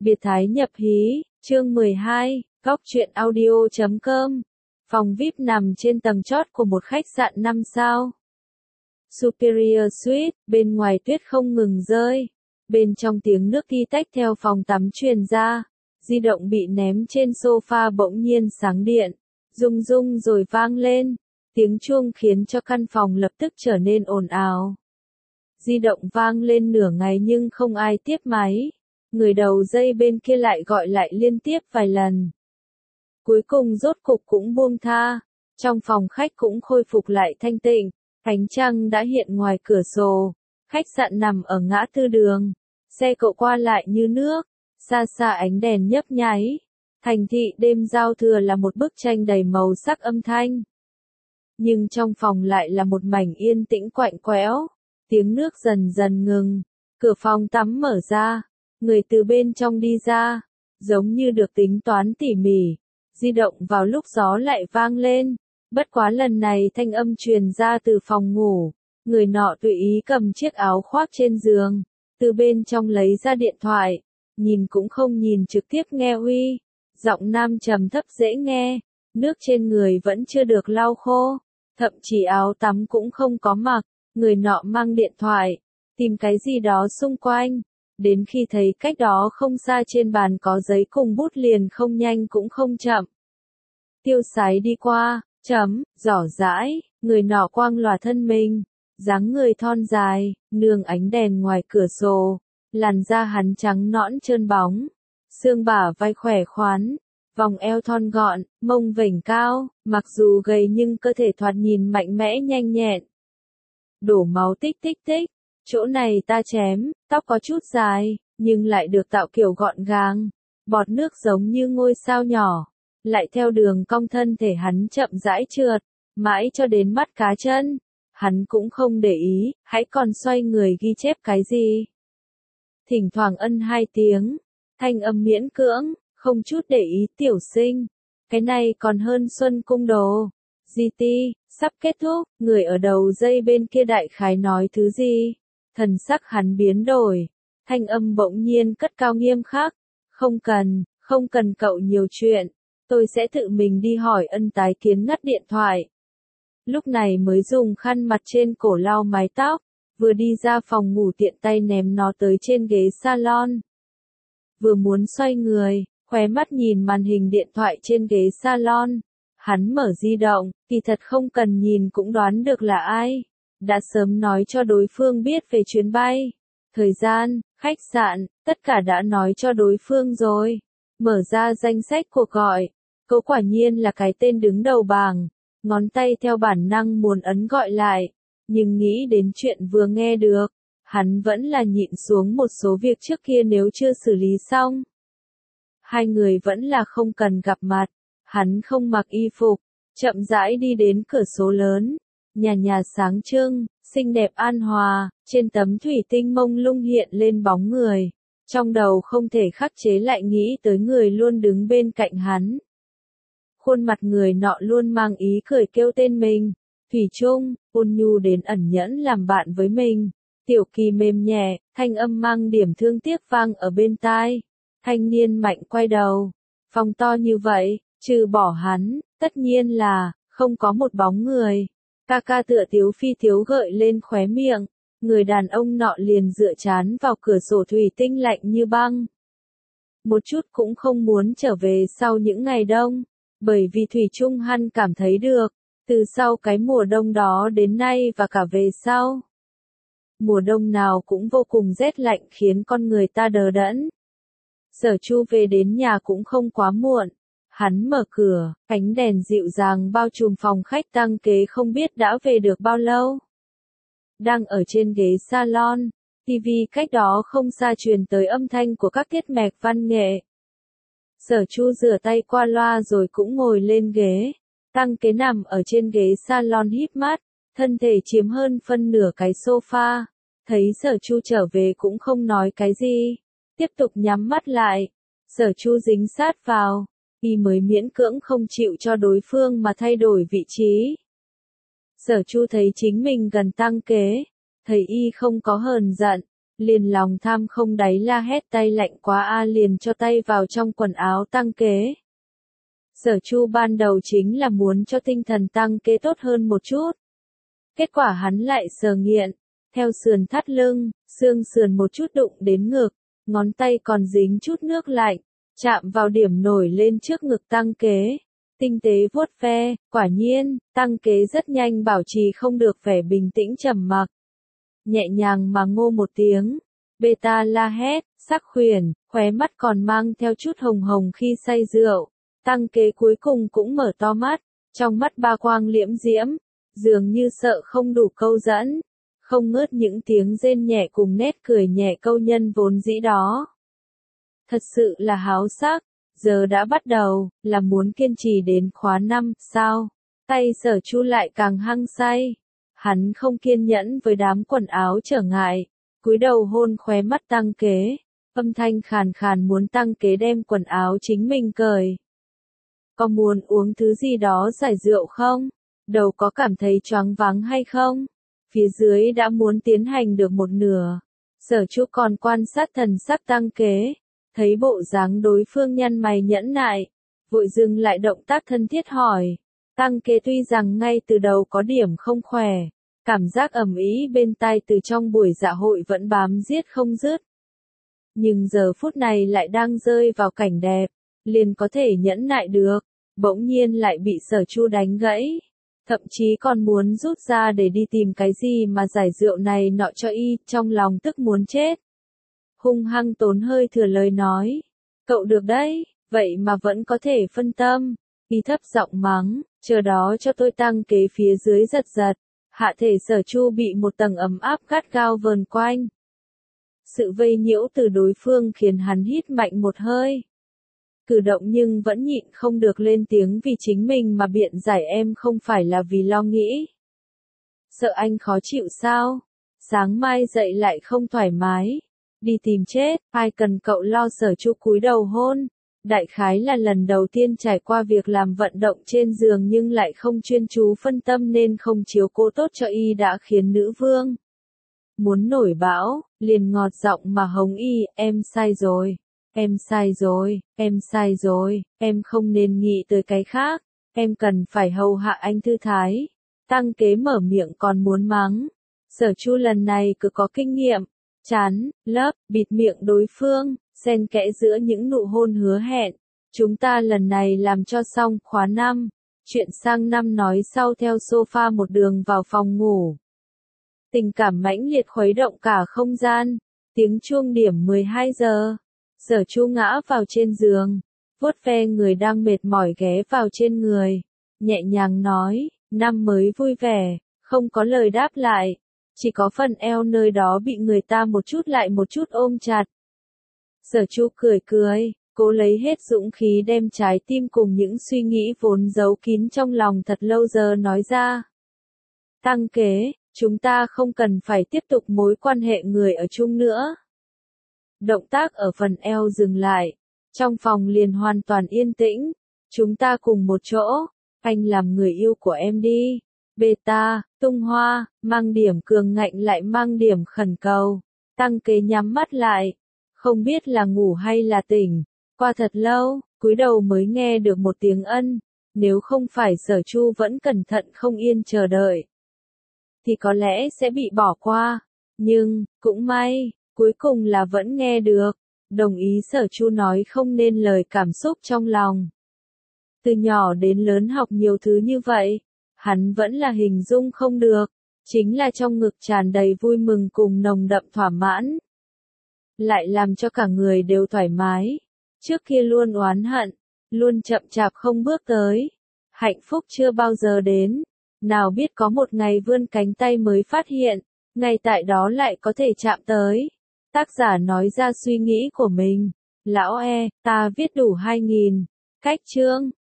Biệt Thái nhập hí, chương 12, góc truyện audio.com. Phòng VIP nằm trên tầng chót của một khách sạn 5 sao. Superior Suite, bên ngoài tuyết không ngừng rơi. Bên trong tiếng nước ti tách theo phòng tắm truyền ra. Di động bị ném trên sofa bỗng nhiên sáng điện. Rung rung rồi vang lên. Tiếng chuông khiến cho căn phòng lập tức trở nên ồn ào. Di động vang lên nửa ngày nhưng không ai tiếp máy. Người đầu dây bên kia lại gọi lại liên tiếp vài lần. Cuối cùng rốt cục cũng buông tha. Trong phòng khách cũng khôi phục lại thanh tịnh. Ánh trăng đã hiện ngoài cửa sổ. Khách sạn nằm ở ngã tư đường. Xe cộ qua lại như nước. Xa xa ánh đèn nhấp nháy. Thành thị đêm giao thừa là một bức tranh đầy màu sắc âm thanh. Nhưng trong phòng lại là một mảnh yên tĩnh quạnh quẽo. Tiếng nước dần dần ngừng. Cửa phòng tắm mở ra. Người từ bên trong đi ra. Giống như được tính toán tỉ mỉ. Di động vào lúc gió lại vang lên. Bất quá lần này thanh âm truyền ra từ phòng ngủ. Người nọ tùy ý cầm chiếc áo khoác trên giường. Từ bên trong lấy ra điện thoại. Nhìn cũng không nhìn trực tiếp nghe uy. Giọng nam trầm thấp dễ nghe. Nước trên người vẫn chưa được lau khô. Thậm chí áo tắm cũng không có mặc. Người nọ mang điện thoại. Tìm cái gì đó xung quanh. Đến khi thấy cách đó không xa trên bàn có giấy cùng bút liền không nhanh cũng không chậm. Tiêu sái đi qua, giỏ dãi, người nọ quang lòa thân mình, dáng người thon dài, nương ánh đèn ngoài cửa sổ, làn da hắn trắng nõn trơn bóng, xương bả vai khỏe khoắn, vòng eo thon gọn, mông vểnh cao, mặc dù gầy nhưng cơ thể thoạt nhìn mạnh mẽ nhanh nhẹn. Đổ máu tích tích tích. Chỗ này ta chém, tóc có chút dài, nhưng lại được tạo kiểu gọn gàng. Bọt nước giống như ngôi sao nhỏ. Lại theo đường cong thân thể hắn chậm rãi trượt, mãi cho đến mắt cá chân. Hắn cũng không để ý, hãy còn xoay người ghi chép cái gì. Thỉnh thoảng ân hai tiếng, thanh âm miễn cưỡng, không chút để ý tiểu sinh. Cái này còn hơn Xuân Cung Đồ. GT, sắp kết thúc, người ở đầu dây bên kia đại khái nói thứ gì. Thần sắc hắn biến đổi, thanh âm bỗng nhiên cất cao nghiêm khắc, không cần cậu nhiều chuyện, tôi sẽ tự mình đi hỏi ân tái kiến ngắt điện thoại. Lúc này mới dùng khăn mặt trên cổ lau mái tóc, vừa đi ra phòng ngủ tiện tay ném nó tới trên ghế salon. Vừa muốn xoay người, khóe mắt nhìn màn hình điện thoại trên ghế salon, hắn mở di động, kỳ thật không cần nhìn cũng đoán được là ai. Đã sớm nói cho đối phương biết về chuyến bay, thời gian, khách sạn, tất cả đã nói cho đối phương rồi. Mở ra danh sách cuộc gọi, câu quả nhiên là cái tên đứng đầu bảng, ngón tay theo bản năng muốn ấn gọi lại, nhưng nghĩ đến chuyện vừa nghe được, hắn vẫn là nhịn xuống một số việc trước kia nếu chưa xử lý xong. Hai người vẫn là không cần gặp mặt, hắn không mặc y phục, chậm rãi đi đến cửa sổ lớn. Nhà sáng trưng, xinh đẹp an hòa, trên tấm thủy tinh mông lung hiện lên bóng người. Trong đầu không thể khắc chế lại nghĩ tới người luôn đứng bên cạnh hắn. Khuôn mặt người nọ luôn mang ý cười kêu tên mình. Thủy chung, ôn nhu đến ẩn nhẫn làm bạn với mình. Tiểu Kỳ mềm nhẹ, thanh âm mang điểm thương tiếc vang ở bên tai. Thanh niên mạnh quay đầu. Phòng to như vậy, trừ bỏ hắn, tất nhiên là, không có một bóng người. Ca tựa tiếu phi thiếu gợi lên khóe miệng, người đàn ông nọ liền dựa trán vào cửa sổ thủy tinh lạnh như băng. Một chút cũng không muốn trở về sau những ngày đông, bởi vì thủy chung hắn cảm thấy được, từ sau cái mùa đông đó đến nay và cả về sau. Mùa đông nào cũng vô cùng rét lạnh khiến con người ta đờ đẫn. Sở Chu về đến nhà cũng không quá muộn. Hắn mở cửa, ánh đèn dịu dàng bao trùm phòng khách tăng kế không biết đã về được bao lâu. Đang ở trên ghế salon, TV cách đó không xa truyền tới âm thanh của các tiết mục văn nghệ. Sở Chu rửa tay qua loa rồi cũng ngồi lên ghế. Tăng kế nằm ở trên ghế salon híp mắt, thân thể chiếm hơn phân nửa cái sofa. Thấy Sở Chu trở về cũng không nói cái gì, tiếp tục nhắm mắt lại. Sở Chu dính sát vào. Y mới miễn cưỡng không chịu cho đối phương mà thay đổi vị trí. Sở Chu thấy chính mình gần tăng kế, thấy y không có hờn giận, liền lòng tham không đáy la hét tay lạnh quá a liền cho tay vào trong quần áo Tăng Kế. Sở Chu ban đầu chính là muốn cho tinh thần Tăng Kế tốt hơn một chút. Kết quả hắn lại sờ nghiện, theo sườn thắt lưng, xương sườn một chút đụng đến ngực, ngón tay còn dính chút nước lạnh, chạm vào điểm nổi lên trước ngực Tăng Kế. Tinh tế vuốt ve, quả nhiên, Tăng Kế rất nhanh bảo trì không được vẻ bình tĩnh trầm mặc. Nhẹ nhàng mà ngô một tiếng, beta la hét, sắc khuyển, khóe mắt còn mang theo chút hồng hồng khi say rượu. Tăng Kế cuối cùng cũng mở to mắt, trong mắt ba quang liễm diễm, dường như sợ không đủ câu dẫn, không ngớt những tiếng rên nhẹ cùng nét cười nhẹ câu nhân vốn dĩ đó. Thật sự là háo sắc, giờ đã bắt đầu, là muốn kiên trì đến khóa 5, sao? Tay Sở Chu lại càng hăng say. Hắn không kiên nhẫn với đám quần áo trở ngại, cúi đầu hôn khóe mắt Tăng Kế, âm thanh khàn khàn muốn Tăng Kế đem quần áo chính mình cởi. Có muốn uống thứ gì đó giải rượu không? Đầu có cảm thấy choáng váng hay không? Phía dưới đã muốn tiến hành được một nửa. Sở Chu còn quan sát thần sắc Tăng Kế, thấy bộ dáng đối phương nhăn mày nhẫn nại, vội dừng lại động tác thân thiết hỏi. Tăng Kế tuy rằng ngay từ đầu có điểm không khỏe, cảm giác ầm ĩ bên tai từ trong buổi dạ hội vẫn bám giết không dứt. Nhưng giờ phút này lại đang rơi vào cảnh đẹp, liền có thể nhẫn nại được, bỗng nhiên lại bị Sở Chu đánh gãy. Thậm chí còn muốn rút ra để đi tìm cái gì mà giải rượu này nọ cho y, trong lòng tức muốn chết. Hung hăng tốn hơi thừa lời nói. Cậu được đấy, vậy mà vẫn có thể phân tâm. Y thấp giọng mắng, chờ đó cho tôi. Tăng Kế phía dưới giật giật. Hạ thể Sở Chu bị một tầng ấm áp gắt gao vờn quanh. Sự vây nhiễu từ đối phương khiến hắn hít mạnh một hơi. Cử động nhưng vẫn nhịn không được lên tiếng vì chính mình mà biện giải em không phải là vì lo nghĩ. Sợ anh khó chịu sao? Sáng mai dậy lại không thoải mái. Đi tìm chết, ai cần cậu lo. Sở Chu cúi đầu hôn. Đại khái là lần đầu tiên trải qua việc làm vận động trên giường nhưng lại không chuyên chú phân tâm nên không chiếu cố tốt cho y đã khiến nữ vương muốn nổi bão, liền ngọt giọng mà hống y, em sai rồi. Em sai rồi, em sai rồi, em không nên nghĩ tới cái khác, em cần phải hầu hạ anh thư thái. Tăng Kế mở miệng còn muốn mắng. Sở Chu lần này cứ có kinh nghiệm, chán, lấp, bịt miệng đối phương, xen kẽ giữa những nụ hôn hứa hẹn. Chúng ta lần này làm cho xong khóa 5, chuyện sang năm nói sau. Theo sofa một đường vào phòng ngủ. Tình cảm mãnh liệt khuấy động cả không gian, tiếng chuông điểm 12 giờ. Sở Chu ngã vào trên giường, vuốt ve người đang mệt mỏi ghé vào trên người, nhẹ nhàng nói, năm mới vui vẻ, không có lời đáp lại, chỉ có phần eo nơi đó bị người ta một chút lại một chút ôm chặt. Sở Chu cười cười, cố lấy hết dũng khí đem trái tim cùng những suy nghĩ vốn giấu kín trong lòng thật lâu giờ nói ra. Tăng Kế, chúng ta không cần phải tiếp tục mối quan hệ người ở chung nữa. Động tác ở phần eo dừng lại, trong phòng liền hoàn toàn yên tĩnh, chúng ta cùng một chỗ, anh làm người yêu của em đi. Beta, tung hoa, mang điểm cường ngạnh lại mang điểm khẩn cầu. Tăng Kế nhắm mắt lại, không biết là ngủ hay là tỉnh, qua thật lâu, cúi đầu mới nghe được một tiếng ân, nếu không phải Sở Chu vẫn cẩn thận không yên chờ đợi, thì có lẽ sẽ bị bỏ qua, nhưng, cũng may. Cuối cùng là vẫn nghe được, đồng ý. Sở Chu nói không nên lời cảm xúc trong lòng. Từ nhỏ đến lớn học nhiều thứ như vậy, hắn vẫn là hình dung không được, chính là trong ngực tràn đầy vui mừng cùng nồng đậm thỏa mãn. Lại làm cho cả người đều thoải mái, trước kia luôn oán hận, luôn chậm chạp không bước tới. Hạnh phúc chưa bao giờ đến, nào biết có một ngày vươn cánh tay mới phát hiện, ngay tại đó lại có thể chạm tới. Tác giả nói ra suy nghĩ của mình. Lão ta viết đủ 2000 cách chương.